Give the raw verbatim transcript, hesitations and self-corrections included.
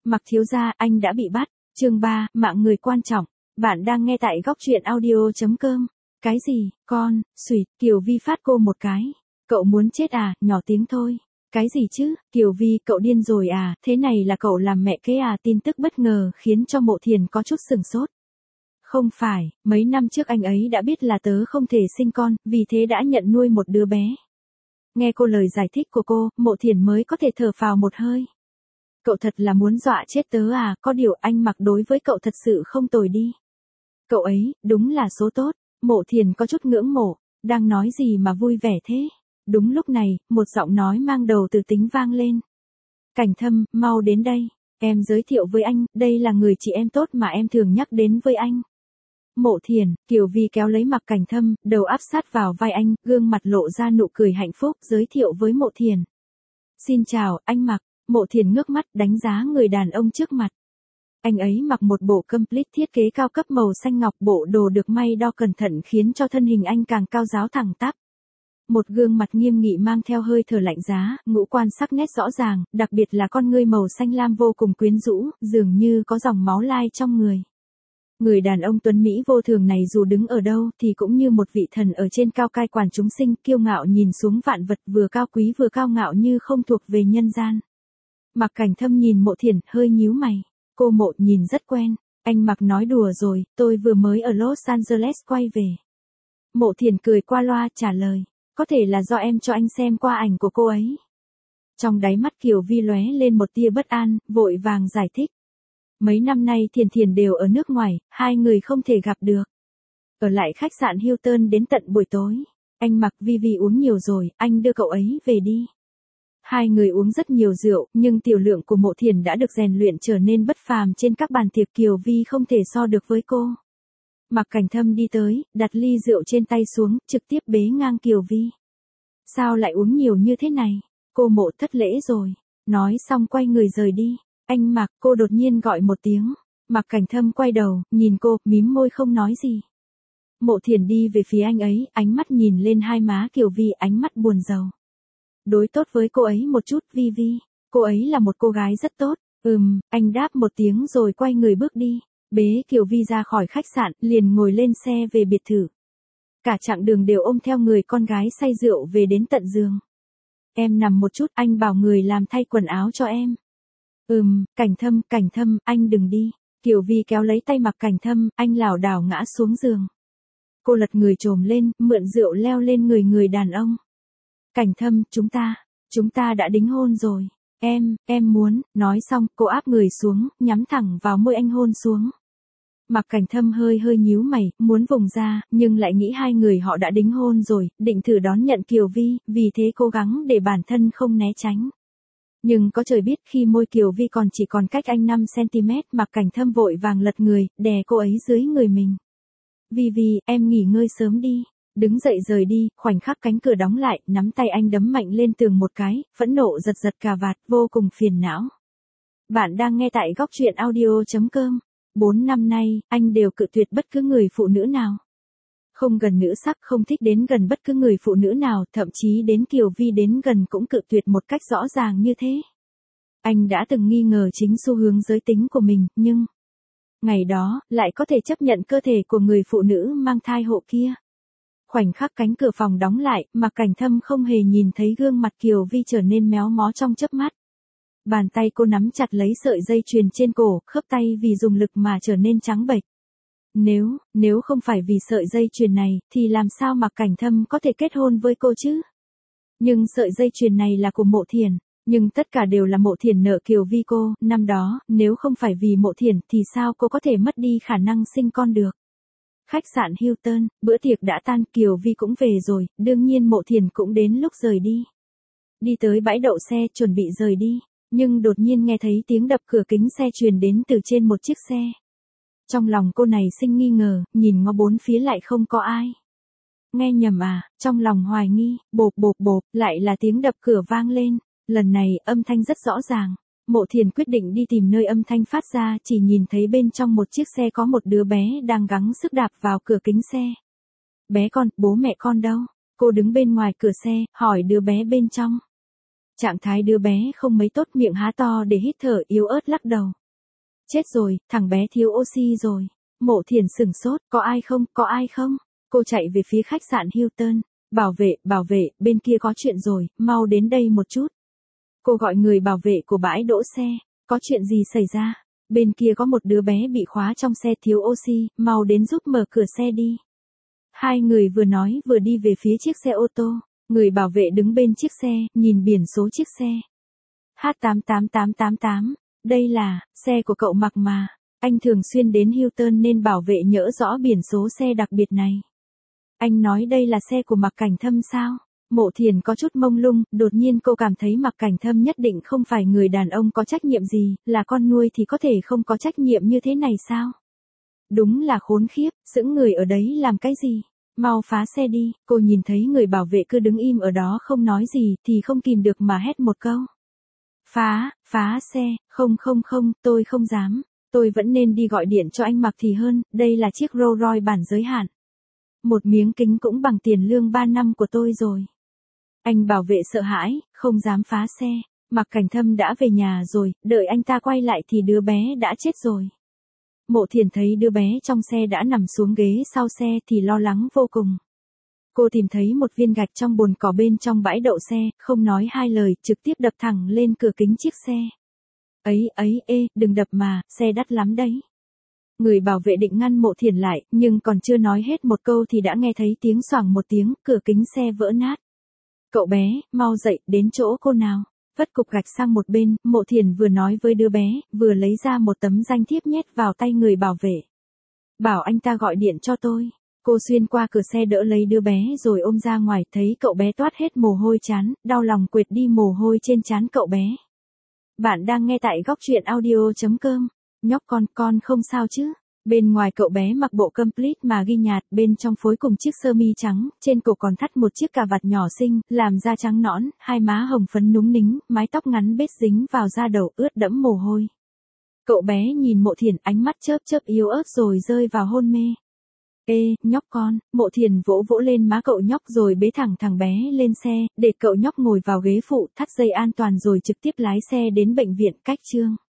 Mặc thiếu gia, anh đã bị bắt. Chương ba, mạng người quan trọng. Bạn đang nghe tại góc truyện audio chấm com. Cái gì, con, xùy, Kiều Vi phát cô một cái. Cậu muốn chết à, nhỏ tiếng thôi. Cái gì chứ, Kiều Vi, cậu điên rồi à, thế này là cậu làm mẹ kế à, tin tức bất ngờ khiến cho Mộ Thiền có chút sửng sốt. Không phải, mấy năm trước anh ấy đã biết là tớ không thể sinh con, vì thế đã nhận nuôi một đứa bé. Nghe cô lời giải thích của cô, Mộ Thiền mới có thể thở phào một hơi. Cậu thật là muốn dọa chết tớ à, có điều anh Mặc đối với cậu thật sự không tồi đi. Cậu ấy, đúng là số tốt. Mộ Thiền có chút ngưỡng mộ, đang nói gì mà vui vẻ thế. Đúng lúc này, một giọng nói mang đầu từ tính vang lên. Cảnh Thâm, mau đến đây. Em giới thiệu với anh, đây là người chị em tốt mà em thường nhắc đến với anh. Mộ Thiền, Kiều Vi kéo lấy Mặc Cảnh Thâm, đầu áp sát vào vai anh, gương mặt lộ ra nụ cười hạnh phúc, giới thiệu với Mộ Thiền. Xin chào, anh Mặc. Mộ Thiền ngước mắt đánh giá người đàn ông trước mặt. Anh ấy mặc một bộ complete thiết kế cao cấp màu xanh ngọc, bộ đồ được may đo cẩn thận khiến cho thân hình anh càng cao ráo thẳng tắp. Một gương mặt nghiêm nghị mang theo hơi thở lạnh giá, ngũ quan sắc nét rõ ràng, đặc biệt là con ngươi màu xanh lam vô cùng quyến rũ, dường như có dòng máu lai trong người. Người đàn ông tuấn Mỹ vô thường này dù đứng ở đâu thì cũng như một vị thần ở trên cao cai quản chúng sinh, kiêu ngạo nhìn xuống vạn vật, vừa cao quý vừa cao ngạo như không thuộc về nhân gian. Mặc Cảnh Thâm nhìn Mộ Thiền, hơi nhíu mày. Cô Mộ nhìn rất quen. Anh Mặc nói đùa rồi, tôi vừa mới ở Los Angeles quay về. Mộ Thiền cười qua loa trả lời. Có thể là do em cho anh xem qua ảnh của cô ấy. Trong đáy mắt Kiều Vi lóe lên một tia bất an, vội vàng giải thích. Mấy năm nay Thiền Thiền đều ở nước ngoài, hai người không thể gặp được. Ở lại khách sạn Hilton đến tận buổi tối. Anh Mặc, Vi Vi uống nhiều rồi, anh đưa cậu ấy về đi. Hai người uống rất nhiều rượu, nhưng tiểu lượng của Mộ Thiền đã được rèn luyện trở nên bất phàm, trên các bàn tiệc Kiều Vi không thể so được với cô. Mặc Cảnh Thâm đi tới, đặt ly rượu trên tay xuống, trực tiếp bế ngang Kiều Vi. Sao lại uống nhiều như thế này? Cô Mộ thất lễ rồi. Nói xong quay người rời đi. Anh Mặc, cô đột nhiên gọi một tiếng. Mặc Cảnh Thâm quay đầu, nhìn cô, mím môi không nói gì. Mộ Thiền đi về phía anh ấy, ánh mắt nhìn lên hai má Kiều Vi, ánh mắt buồn rầu. Đối tốt với cô ấy một chút, Vi Vi. Cô ấy là một cô gái rất tốt. Ừm, anh đáp một tiếng rồi quay người bước đi. Bế Kiều Vi ra khỏi khách sạn, liền ngồi lên xe về biệt thự. Cả chặng đường đều ôm theo người con gái say rượu về đến tận giường. Em nằm một chút, anh bảo người làm thay quần áo cho em. Ừm, Cảnh Thâm, Cảnh Thâm, anh đừng đi. Kiều Vi kéo lấy tay Mặc Cảnh Thâm, anh lảo đảo ngã xuống giường. Cô lật người trồm lên, mượn rượu leo lên người người đàn ông. Cảnh Thâm, chúng ta, chúng ta đã đính hôn rồi. Em, em muốn, nói xong, cô áp người xuống, nhắm thẳng vào môi anh hôn xuống. Mặc Cảnh Thâm hơi hơi nhíu mày, muốn vùng ra, nhưng lại nghĩ hai người họ đã đính hôn rồi, định thử đón nhận Kiều Vi, vì thế cố gắng để bản thân không né tránh. Nhưng có trời biết khi môi Kiều Vi còn chỉ còn cách anh năm xăng ti mét, Mặc Cảnh Thâm vội vàng lật người, đè cô ấy dưới người mình. Vi Vi, em nghỉ ngơi sớm đi. Đứng dậy rời đi, khoảnh khắc cánh cửa đóng lại, nắm tay anh đấm mạnh lên tường một cái, phẫn nộ giật giật cà vạt, vô cùng phiền não. Bạn đang nghe tại góc truyện audio chấm com. Bốn năm nay, anh đều cự tuyệt bất cứ người phụ nữ nào. Không gần nữ sắc, không thích đến gần bất cứ người phụ nữ nào, thậm chí đến Kiều Vi đến gần cũng cự tuyệt một cách rõ ràng như thế. Anh đã từng nghi ngờ chính xu hướng giới tính của mình, nhưng ngày đó, lại có thể chấp nhận cơ thể của người phụ nữ mang thai hộ kia. Khoảnh khắc cánh cửa phòng đóng lại, Mặc Cảnh Thâm không hề nhìn thấy gương mặt Kiều Vi trở nên méo mó trong chớp mắt. Bàn tay cô nắm chặt lấy sợi dây chuyền trên cổ, khớp tay vì dùng lực mà trở nên trắng bệch. Nếu, nếu không phải vì sợi dây chuyền này, thì làm sao Mặc Cảnh Thâm có thể kết hôn với cô chứ? Nhưng sợi dây chuyền này là của Mộ Thiền, nhưng tất cả đều là Mộ Thiền nợ Kiều Vi cô, năm đó, nếu không phải vì Mộ Thiền thì sao cô có thể mất đi khả năng sinh con được? Khách sạn Hilton, bữa tiệc đã tan, Kiều Vi cũng về rồi, đương nhiên Mộ Thiền cũng đến lúc rời đi. Đi tới bãi đậu xe, chuẩn bị rời đi, nhưng đột nhiên nghe thấy tiếng đập cửa kính xe truyền đến từ trên một chiếc xe. Trong lòng cô này sinh nghi ngờ, nhìn ngó bốn phía lại không có ai. Nghe nhầm à, trong lòng hoài nghi, bộp bộp bộp, lại là tiếng đập cửa vang lên, lần này âm thanh rất rõ ràng. Mộ Thiền quyết định đi tìm nơi âm thanh phát ra, chỉ nhìn thấy bên trong một chiếc xe có một đứa bé đang gắng sức đạp vào cửa kính xe. Bé con, bố mẹ con đâu? Cô đứng bên ngoài cửa xe, hỏi đứa bé bên trong. Trạng thái đứa bé không mấy tốt, miệng há to để hít thở, yếu ớt lắc đầu. Chết rồi, thằng bé thiếu oxy rồi. Mộ Thiền sửng sốt, có ai không, có ai không? Cô chạy về phía khách sạn Hilton. Bảo vệ, bảo vệ, bên kia có chuyện rồi, mau đến đây một chút. Cô gọi người bảo vệ của bãi đỗ xe. Có chuyện gì xảy ra? Bên kia có một đứa bé bị khóa trong xe thiếu oxy, mau đến giúp mở cửa xe đi. Hai người vừa nói vừa đi về phía chiếc xe ô tô. Người bảo vệ đứng bên chiếc xe, nhìn biển số chiếc xe. H tám tám tám tám tám, đây là xe của cậu Mặc mà. Anh thường xuyên đến Hilton nên bảo vệ nhớ rõ biển số xe đặc biệt này. Anh nói đây là xe của Mặc Cảnh Thâm sao? Mộ Thiền có chút mông lung, đột nhiên cô cảm thấy Mặc Cảnh Thâm nhất định không phải người đàn ông có trách nhiệm gì, là con nuôi thì có thể không có trách nhiệm như thế này sao? Đúng là khốn khiếp, sững người ở đấy làm cái gì? Mau phá xe đi, cô nhìn thấy người bảo vệ cứ đứng im ở đó không nói gì thì không kìm được mà hét một câu. Phá, phá xe, không không không, tôi không dám, tôi vẫn nên đi gọi điện cho anh Mặc thì hơn, đây là chiếc Rolls Royce bản giới hạn. Một miếng kính cũng bằng tiền lương ba năm của tôi rồi. Anh bảo vệ sợ hãi, không dám phá xe, Mặc Cảnh Thâm đã về nhà rồi, đợi anh ta quay lại thì đứa bé đã chết rồi. Mộ Thiền thấy đứa bé trong xe đã nằm xuống ghế sau xe thì lo lắng vô cùng. Cô tìm thấy một viên gạch trong bồn cỏ bên trong bãi đậu xe, không nói hai lời, trực tiếp đập thẳng lên cửa kính chiếc xe. Ấy ấy ê, đừng đập mà, xe đắt lắm đấy. Người bảo vệ định ngăn Mộ Thiền lại, nhưng còn chưa nói hết một câu thì đã nghe thấy tiếng xoảng một tiếng, cửa kính xe vỡ nát. Cậu bé, mau dậy, đến chỗ cô nào. Vất cục gạch sang một bên, Mộ Thiền vừa nói với đứa bé, vừa lấy ra một tấm danh thiếp nhét vào tay người bảo vệ. Bảo anh ta gọi điện cho tôi. Cô xuyên qua cửa xe đỡ lấy đứa bé rồi ôm ra ngoài, thấy cậu bé toát hết mồ hôi trán, đau lòng quệt đi mồ hôi trên trán cậu bé. Bạn đang nghe tại góc truyện audio chấm com. Nhóc con, con không sao chứ? Bên ngoài cậu bé mặc bộ complete mà ghi nhạt, bên trong phối cùng chiếc sơ mi trắng, trên cổ còn thắt một chiếc cà vạt nhỏ xinh, làm da trắng nõn, hai má hồng phấn núng nính, mái tóc ngắn bết dính vào da đầu ướt đẫm mồ hôi. Cậu bé nhìn Mộ Thiền, ánh mắt chớp chớp yếu ớt rồi rơi vào hôn mê. Ê, nhóc con, Mộ Thiền vỗ vỗ lên má cậu nhóc rồi bế thẳng thằng bé lên xe, để cậu nhóc ngồi vào ghế phụ, thắt dây an toàn rồi trực tiếp lái xe đến bệnh viện Cách Trương.